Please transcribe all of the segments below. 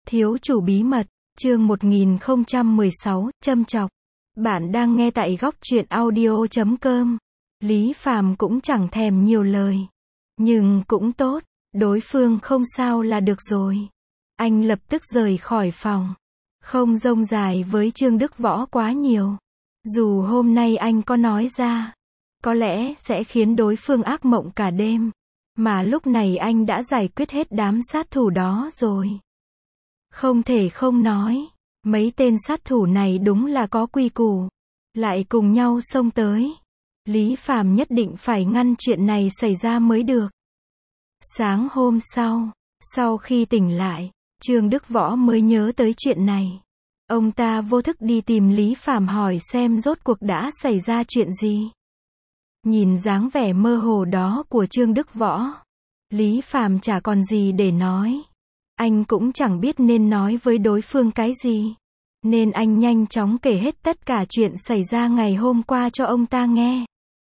Thiếu chủ bí mật, chương 1016, châm chọc. Bạn đang nghe tại góc truyện audio.com. Lý Phàm cũng chẳng thèm nhiều lời. Nhưng cũng tốt, đối phương không sao là được rồi. Anh lập tức rời khỏi phòng. Không rông dài với Trương Đức Võ quá nhiều. Dù hôm nay anh có nói ra, có lẽ sẽ khiến đối phương ác mộng cả đêm. Mà lúc này anh đã giải quyết hết đám sát thủ đó rồi. Không thể không nói, mấy tên sát thủ này đúng là có quy củ. Lại cùng nhau xông tới. Lý Phàm nhất định phải ngăn chuyện này xảy ra mới được. Sáng hôm sau khi tỉnh lại, Trương Đức Võ mới nhớ tới chuyện này. Ông ta vô thức đi tìm Lý Phàm hỏi xem rốt cuộc đã xảy ra chuyện gì. Nhìn dáng vẻ mơ hồ đó của Trương Đức Võ, Lý Phàm chả còn gì để nói. Anh cũng chẳng biết nên nói với đối phương cái gì. Nên anh nhanh chóng kể hết tất cả chuyện xảy ra ngày hôm qua cho ông ta nghe.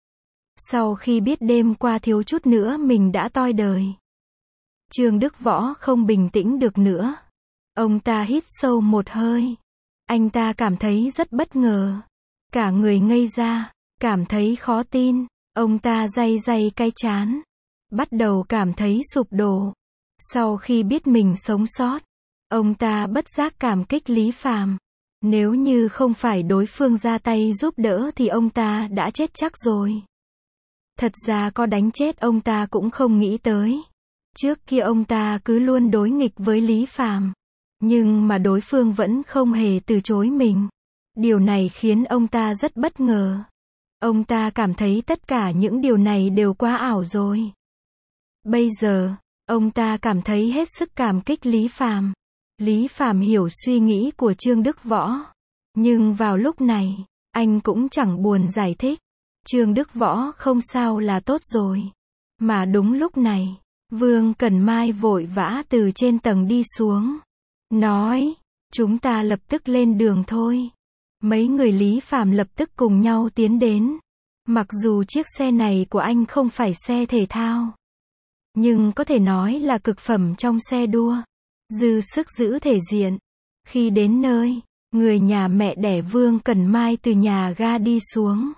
Sau khi biết đêm qua thiếu chút nữa mình đã toi đời, Trương Đức Võ không bình tĩnh được nữa. Ông ta hít sâu một hơi. Anh ta cảm thấy rất bất ngờ. Cả người ngây ra, cảm thấy khó tin. Ông ta day day cái trán. Bắt đầu cảm thấy sụp đổ. Sau khi biết mình sống sót, ông ta bất giác cảm kích Lý Phàm. Nếu như không phải đối phương ra tay giúp đỡ thì ông ta đã chết chắc rồi. Thật ra có đánh chết ông ta cũng không nghĩ tới. Trước kia ông ta cứ luôn đối nghịch với Lý Phàm. Nhưng mà đối phương vẫn không hề từ chối mình. Điều này khiến ông ta rất bất ngờ. Ông ta cảm thấy tất cả những điều này đều quá ảo rồi. Bây giờ, ông ta cảm thấy hết sức cảm kích Lý Phàm. Lý Phàm hiểu suy nghĩ của Trương Đức Võ. Nhưng vào lúc này, anh cũng chẳng buồn giải thích. Trương Đức Võ không sao là tốt rồi. Mà đúng lúc này, Vương Cần Mai vội vã từ trên tầng đi xuống. Nói, chúng ta lập tức lên đường thôi. Mấy người Lý Phàm lập tức cùng nhau tiến đến. Mặc dù chiếc xe này của anh không phải xe thể thao, nhưng có thể nói là cực phẩm trong xe đua. Dư sức giữ thể diện. Khi đến nơi, người nhà mẹ đẻ Vương Cần Mai từ nhà ga đi xuống.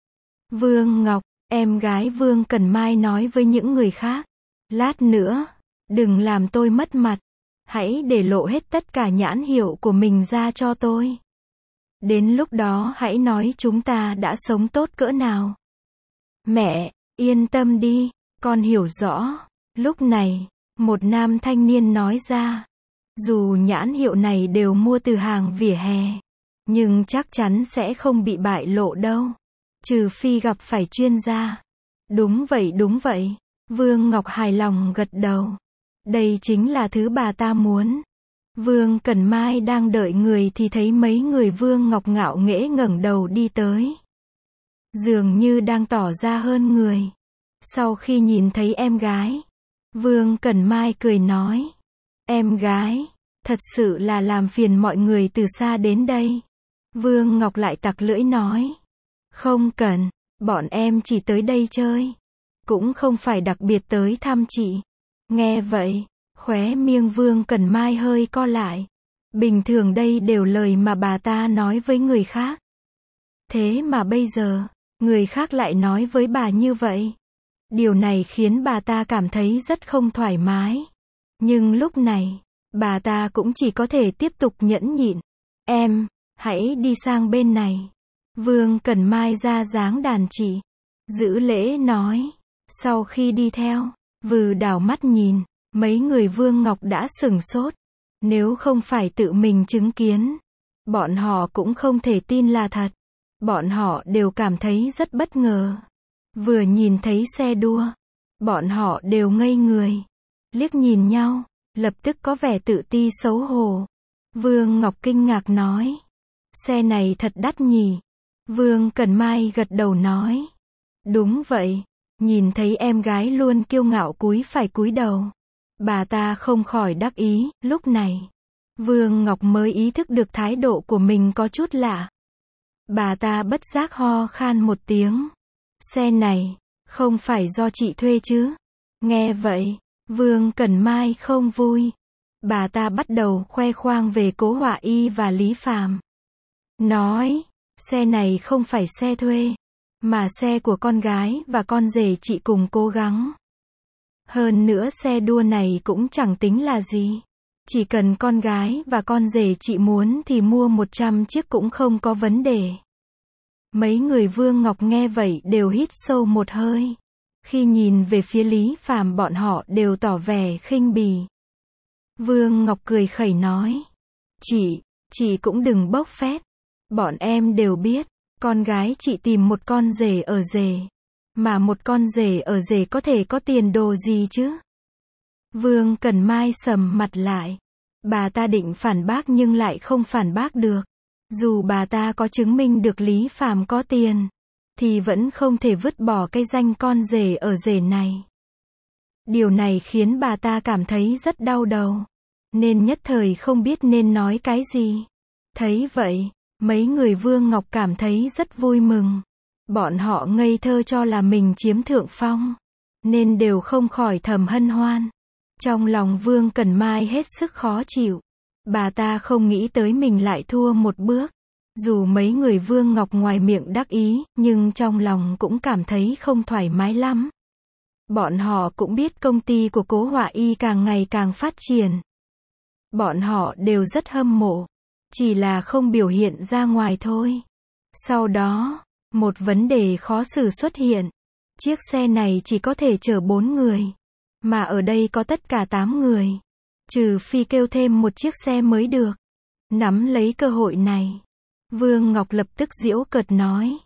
Vương Ngọc, em gái Vương Cần Mai nói với những người khác. Lát nữa, đừng làm tôi mất mặt. Hãy để lộ hết tất cả nhãn hiệu của mình ra cho tôi. Đến lúc đó hãy nói chúng ta đã sống tốt cỡ nào. Mẹ, yên tâm đi, con hiểu rõ. Lúc này, một nam thanh niên nói ra. Dù nhãn hiệu này đều mua từ hàng vỉa hè, nhưng chắc chắn sẽ không bị bại lộ đâu. Trừ phi gặp phải chuyên gia. Đúng vậy. Vương Ngọc hài lòng gật đầu. Đây chính là thứ bà ta muốn. Vương Cần Mai đang đợi người thì thấy mấy người Vương Ngọc ngạo nghễ ngẩng đầu đi tới. Dường như đang tỏ ra hơn người. Sau khi nhìn thấy em gái, Vương Cần Mai cười nói. Em gái, thật sự là làm phiền mọi người từ xa đến đây. Vương Ngọc lại tặc lưỡi nói. Không cần, bọn em chỉ tới đây chơi. Cũng không phải đặc biệt tới thăm chị. Nghe vậy, khóe miệng Vương Cần Mai hơi co lại. Bình thường đây đều lời mà bà ta nói với người khác. Thế mà bây giờ, người khác lại nói với bà như vậy. Điều này khiến bà ta cảm thấy rất không thoải mái. Nhưng lúc này, bà ta cũng chỉ có thể tiếp tục nhẫn nhịn. Em, hãy đi sang bên này. Vương Cần Mai ra dáng đàn chị. Giữ lễ nói. Sau khi đi theo, vừa đảo mắt nhìn, mấy người Vương Ngọc đã sửng sốt. Nếu không phải tự mình chứng kiến, bọn họ cũng không thể tin là thật. Bọn họ đều cảm thấy rất bất ngờ. Vừa nhìn thấy xe đua, bọn họ đều ngây người. Liếc nhìn nhau, lập tức có vẻ tự ti xấu hổ. Vương Ngọc kinh ngạc nói. Xe này thật đắt nhỉ. Vương Cần Mai gật đầu nói. Đúng vậy. Nhìn thấy em gái luôn kiêu ngạo cúi phải cúi đầu, bà ta không khỏi đắc ý. Lúc này, Vương Ngọc mới ý thức được thái độ của mình có chút lạ. Bà ta bất giác ho khan một tiếng. Xe này, không phải do chị thuê chứ? Nghe vậy, Vương Cần Mai không vui. Bà ta bắt đầu khoe khoang về Cố Họa Y và Lý Phàm. Nói, xe này không phải xe thuê, mà xe của con gái và con rể chị cùng cố gắng. Hơn nữa xe đua này cũng chẳng tính là gì. Chỉ cần con gái và con rể chị muốn thì mua 100 chiếc cũng không có vấn đề. Mấy người Vương Ngọc nghe vậy đều hít sâu một hơi. Khi nhìn về phía Lý Phàm bọn họ đều tỏ vẻ khinh bỉ. Vương Ngọc cười khẩy nói. Chị cũng đừng bốc phét. Bọn em đều biết, con gái chị tìm một con rể ở rể. Mà một con rể ở rể có thể có tiền đồ gì chứ? Vương Cần Mai sầm mặt lại. Bà ta định phản bác nhưng lại không phản bác được. Dù bà ta có chứng minh được Lý Phàm có tiền, thì vẫn không thể vứt bỏ cái danh con rể ở rể này. Điều này khiến bà ta cảm thấy rất đau đầu, nên nhất thời không biết nên nói cái gì. Thấy vậy, mấy người Vương Ngọc cảm thấy rất vui mừng. Bọn họ ngây thơ cho là mình chiếm thượng phong, nên đều không khỏi thầm hân hoan. Trong lòng Vương Cần Mai hết sức khó chịu. Bà ta không nghĩ tới mình lại thua một bước. Dù mấy người Vương Ngọc ngoài miệng đắc ý, nhưng trong lòng cũng cảm thấy không thoải mái lắm. Bọn họ cũng biết công ty của Cố Họa Y càng ngày càng phát triển. Bọn họ đều rất hâm mộ, chỉ là không biểu hiện ra ngoài thôi. Sau đó, một vấn đề khó xử xuất hiện. Chiếc xe này chỉ có thể chở 4 người, mà ở đây có tất cả 8 người. Trừ phi kêu thêm một chiếc xe mới được. Nắm lấy cơ hội này, Vương Ngọc lập tức giễu cợt nói.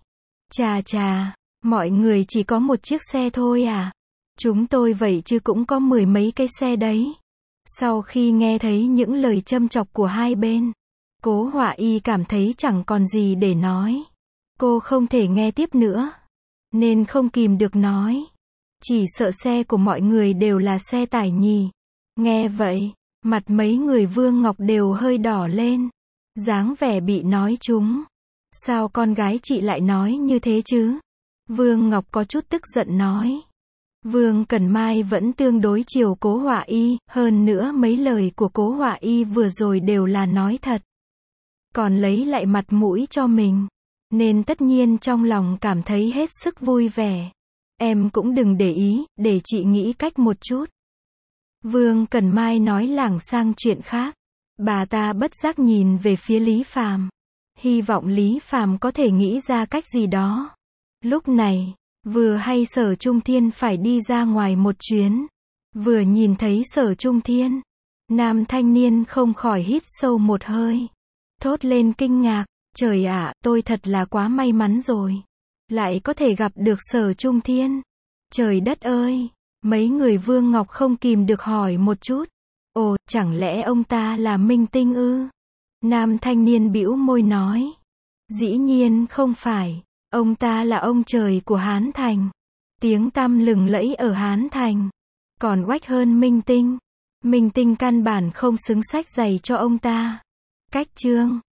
Chà, mọi người chỉ có một chiếc xe thôi à? Chúng tôi vậy chứ cũng có 10 mấy cái xe đấy. Sau khi nghe thấy những lời châm chọc của hai bên, Cố Họa Y cảm thấy chẳng còn gì để nói. Cô không thể nghe tiếp nữa, nên không kìm được nói. Chỉ sợ xe của mọi người đều là xe tải nhỉ. Nghe vậy, mặt mấy người Vương Ngọc đều hơi đỏ lên. Dáng vẻ bị nói trúng. Sao con gái chị lại nói như thế chứ? Vương Ngọc có chút tức giận nói. Vương Cần Mai vẫn tương đối chiều Cố Họa Y, hơn nữa mấy lời của Cố Họa Y vừa rồi đều là nói thật. Còn lấy lại mặt mũi cho mình, nên tất nhiên trong lòng cảm thấy hết sức vui vẻ. Em cũng đừng để ý, để chị nghĩ cách một chút. Vương Cần Mai nói lảng sang chuyện khác. Bà ta bất giác nhìn về phía Lý Phàm, hy vọng Lý Phàm có thể nghĩ ra cách gì đó. Lúc này, vừa hay Sở Trung Thiên phải đi ra ngoài một chuyến. Vừa nhìn thấy Sở Trung Thiên, nam thanh niên không khỏi hít sâu một hơi. Thốt lên kinh ngạc, trời ạ, tôi thật là quá may mắn rồi. Lại có thể gặp được Sở Trung Thiên. Trời đất ơi, mấy người Vương Ngọc không kìm được hỏi một chút. Ồ, chẳng lẽ ông ta là minh tinh ư? Nam thanh niên bĩu môi nói. Dĩ nhiên không phải, ông ta là ông trời của Hán Thành. Tiếng tăm lừng lẫy ở Hán Thành. Còn oách hơn minh tinh. Minh tinh căn bản không xứng sách giày cho ông ta. Cách chương